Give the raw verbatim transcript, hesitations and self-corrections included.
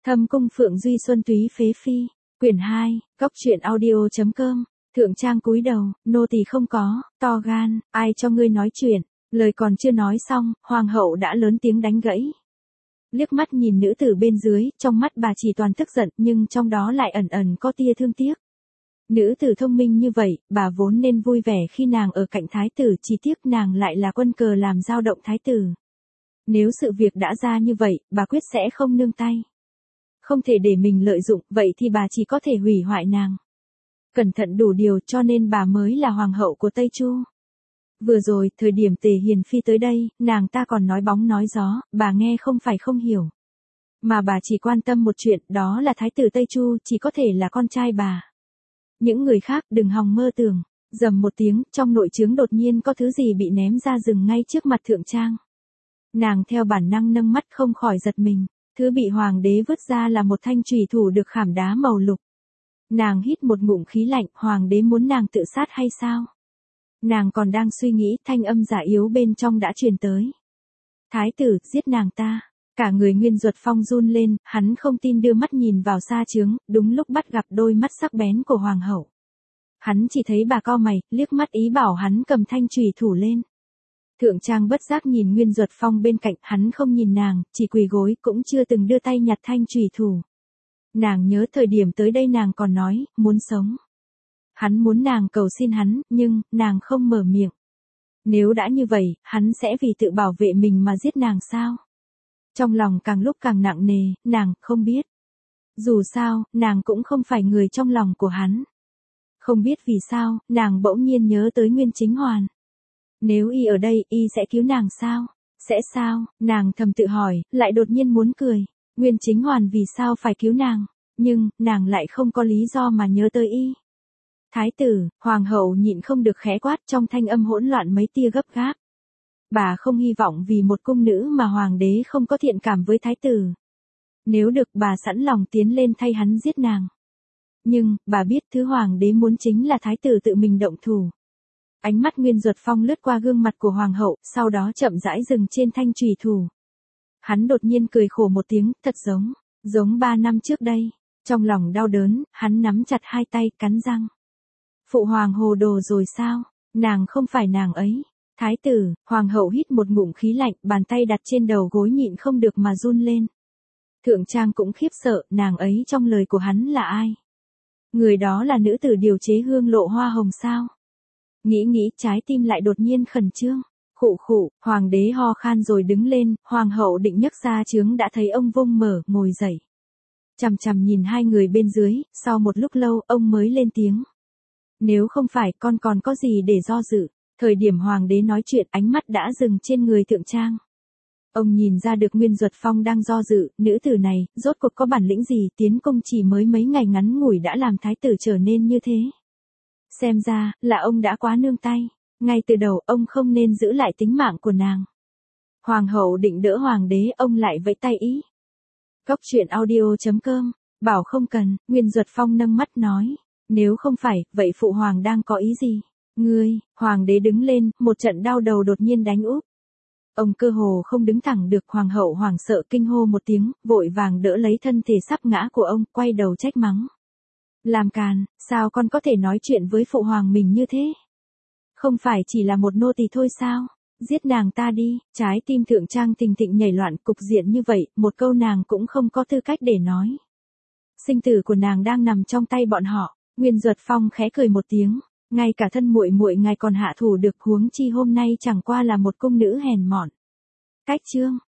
Thâm cung Phượng Duy Xuân Túy Phế Phi, quyển hai, góc truyện audio.com, thượng trang cúi đầu, nô tỳ không có, to gan, ai cho ngươi nói chuyện, lời còn chưa nói xong, hoàng hậu đã lớn tiếng đánh gãy. Liếc mắt nhìn nữ tử bên dưới, trong mắt bà chỉ toàn tức giận nhưng trong đó lại ẩn ẩn có tia thương tiếc. Nữ tử thông minh như vậy, bà vốn nên vui vẻ khi nàng ở cạnh thái tử, chỉ tiếc nàng lại là quân cờ làm dao động thái tử. Nếu sự việc đã ra như vậy, bà quyết sẽ không nương tay. Không thể để mình lợi dụng, vậy thì bà chỉ có thể hủy hoại nàng. Cẩn thận đủ điều cho nên bà mới là hoàng hậu của Tây Chu. Vừa rồi, thời điểm Tề Hiền Phi tới đây, nàng ta còn nói bóng nói gió, bà nghe không phải không hiểu. Mà bà chỉ quan tâm một chuyện, đó là thái tử Tây Chu chỉ có thể là con trai bà. Những người khác đừng hòng mơ tưởng. Rầm một tiếng, trong nội trướng đột nhiên có thứ gì bị ném ra rừng ngay trước mặt thượng trang. Nàng theo bản năng nâng mắt không khỏi giật mình. Thứ bị hoàng đế vứt ra là một thanh chùy thủ được khảm đá màu lục. Nàng hít một ngụm khí lạnh, hoàng đế muốn nàng tự sát hay sao? Nàng còn đang suy nghĩ, thanh âm giả yếu bên trong đã truyền tới. Thái tử, giết nàng ta. Cả người Nguyên Duật Phong run lên, hắn không tin đưa mắt nhìn vào xa trướng, đúng lúc bắt gặp đôi mắt sắc bén của hoàng hậu. Hắn chỉ thấy bà cau mày, liếc mắt ý bảo hắn cầm thanh chùy thủ lên. Thượng trang bất giác nhìn Nguyên Duật Phong bên cạnh, hắn không nhìn nàng, chỉ quỳ gối, cũng chưa từng đưa tay nhặt thanh chùy thủ. Nàng nhớ thời điểm tới đây nàng còn nói, muốn sống. Hắn muốn nàng cầu xin hắn, nhưng, nàng không mở miệng. Nếu đã như vậy, hắn sẽ vì tự bảo vệ mình mà giết nàng sao? Trong lòng càng lúc càng nặng nề, nàng không biết. Dù sao, nàng cũng không phải người trong lòng của hắn. Không biết vì sao, nàng bỗng nhiên nhớ tới Nguyên Chính Hoàn. Nếu y ở đây, y sẽ cứu nàng sao? Sẽ sao? Nàng thầm tự hỏi, lại đột nhiên muốn cười. Nguyên Chính Hoàn vì sao phải cứu nàng? Nhưng, nàng lại không có lý do mà nhớ tới y. Thái tử, hoàng hậu nhịn không được khẽ quát trong thanh âm hỗn loạn mấy tia gấp gáp. Bà không hy vọng vì một cung nữ mà hoàng đế không có thiện cảm với thái tử. Nếu được bà sẵn lòng tiến lên thay hắn giết nàng. Nhưng, bà biết thứ hoàng đế muốn chính là thái tử tự mình động thủ. Ánh mắt Nguyên Duật Phong lướt qua gương mặt của hoàng hậu, sau đó chậm rãi dừng trên thanh chùy thủ. Hắn đột nhiên cười khổ một tiếng, thật giống, giống ba năm trước đây. Trong lòng đau đớn, hắn nắm chặt hai tay, cắn răng. Phụ hoàng hồ đồ rồi sao? Nàng không phải nàng ấy. Thái tử, hoàng hậu hít một ngụm khí lạnh, bàn tay đặt trên đầu gối nhịn không được mà run lên. Thượng trang cũng khiếp sợ, nàng ấy trong lời của hắn là ai? Người đó là nữ tử điều chế hương lộ hoa hồng sao? Nghĩ nghĩ trái tim lại đột nhiên khẩn trương. Khụ khụ, hoàng đế ho khan rồi đứng lên, hoàng hậu định nhấc ra trướng đã thấy ông vung mở, ngồi dậy. Chằm chằm nhìn hai người bên dưới, sau một lúc lâu ông mới lên tiếng. Nếu không phải con còn có gì để do dự. Thời điểm hoàng đế nói chuyện ánh mắt đã dừng trên người thượng trang. Ông nhìn ra được Nguyên Duật Phong đang do dự, nữ tử này, rốt cuộc có bản lĩnh gì tiến công chỉ mới mấy ngày ngắn ngủi đã làm thái tử trở nên như thế. Xem ra, là ông đã quá nương tay. Ngay từ đầu ông không nên giữ lại tính mạng của nàng. Hoàng hậu định đỡ hoàng đế, ông lại vẫy tay ý. Góc truyện audio.com, bảo không cần, Nguyên Duật Phong nâng mắt nói. Nếu không phải, vậy phụ hoàng đang có ý gì? Ngươi, hoàng đế đứng lên, một trận đau đầu đột nhiên đánh úp. Ông cơ hồ không đứng thẳng được, hoàng hậu hoảng sợ kinh hô một tiếng, vội vàng đỡ lấy thân thể sắp ngã của ông, quay đầu trách mắng. Làm càn, sao con có thể nói chuyện với phụ hoàng mình như thế? Không phải chỉ là một nô tỳ thôi sao? Giết nàng ta đi, trái tim thượng trang Tình Tịnh nhảy loạn, cục diện như vậy, một câu nàng cũng không có tư cách để nói. Sinh tử của nàng đang nằm trong tay bọn họ. Nguyên Duật Phong khẽ cười một tiếng. Ngay cả thân muội muội ngài còn hạ thủ được, huống chi hôm nay chẳng qua là một cung nữ hèn mọn. Cách chương